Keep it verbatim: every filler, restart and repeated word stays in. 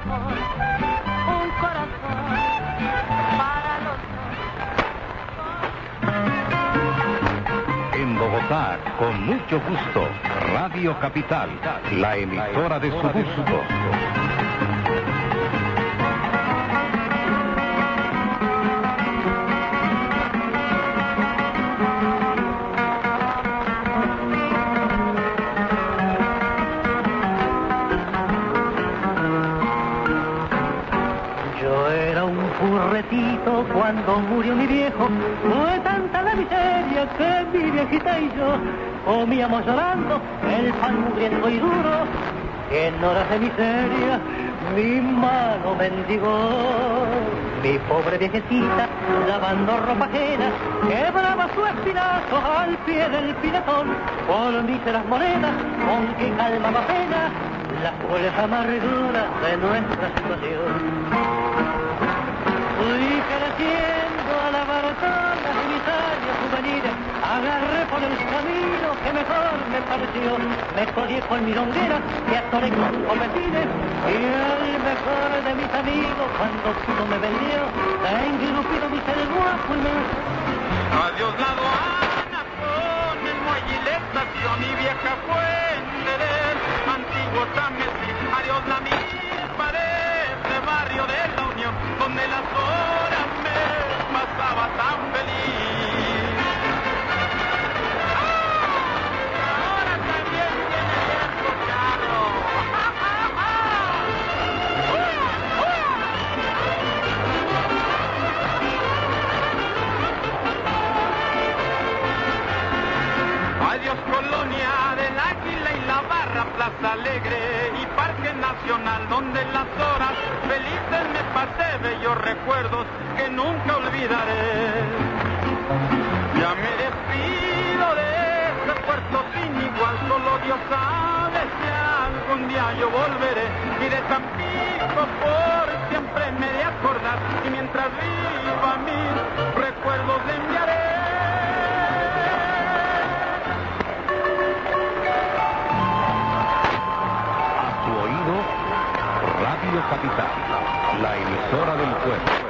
amor, un corazón para los dos. En Bogotá, con mucho gusto, Radio Capital, la emisora de su gusto. Cuando murió mi viejo, fue tanta la miseria que mi viejita y yo comíamos llorando el pan mugriento y duro, que en horas de miseria mi mano mendigó. Mi pobre viejecita, lavando ropa ajena, quebraba su espinazo al pie del pinetón, por míseras monedas con que calmaba pena las crueles amarguras de nuestra situación. Fui creciendo a la baratola de mis años juveniles, agarré por el camino que mejor me pareció, me codié con milongueras y atoré con cometiles, y el mejor de mis amigos cuando pudo me vendió, engrupido dice el guapo y me... Adiós la aduana con el muelle y la estación y vieja fuente del antiguo San Mesín. Adiós la milpa de este barrio de la Unión, donde las horas me pasaba tan feliz. ¡Ah! Ahora también tiene viejo carro. Adiós Colonia del Águila y la Barra, Plaza Alegre y Parque Nacional, donde las horas felices me pasé bellos recuerdos que nunca olvidaré. Ya me despido de este puerto sin igual, solo Dios sabe si algún día yo volveré, y de Tampico por siempre me he de acordar, y mientras viva mis recuerdos le enviaré. Radio Capital, la emisora del pueblo.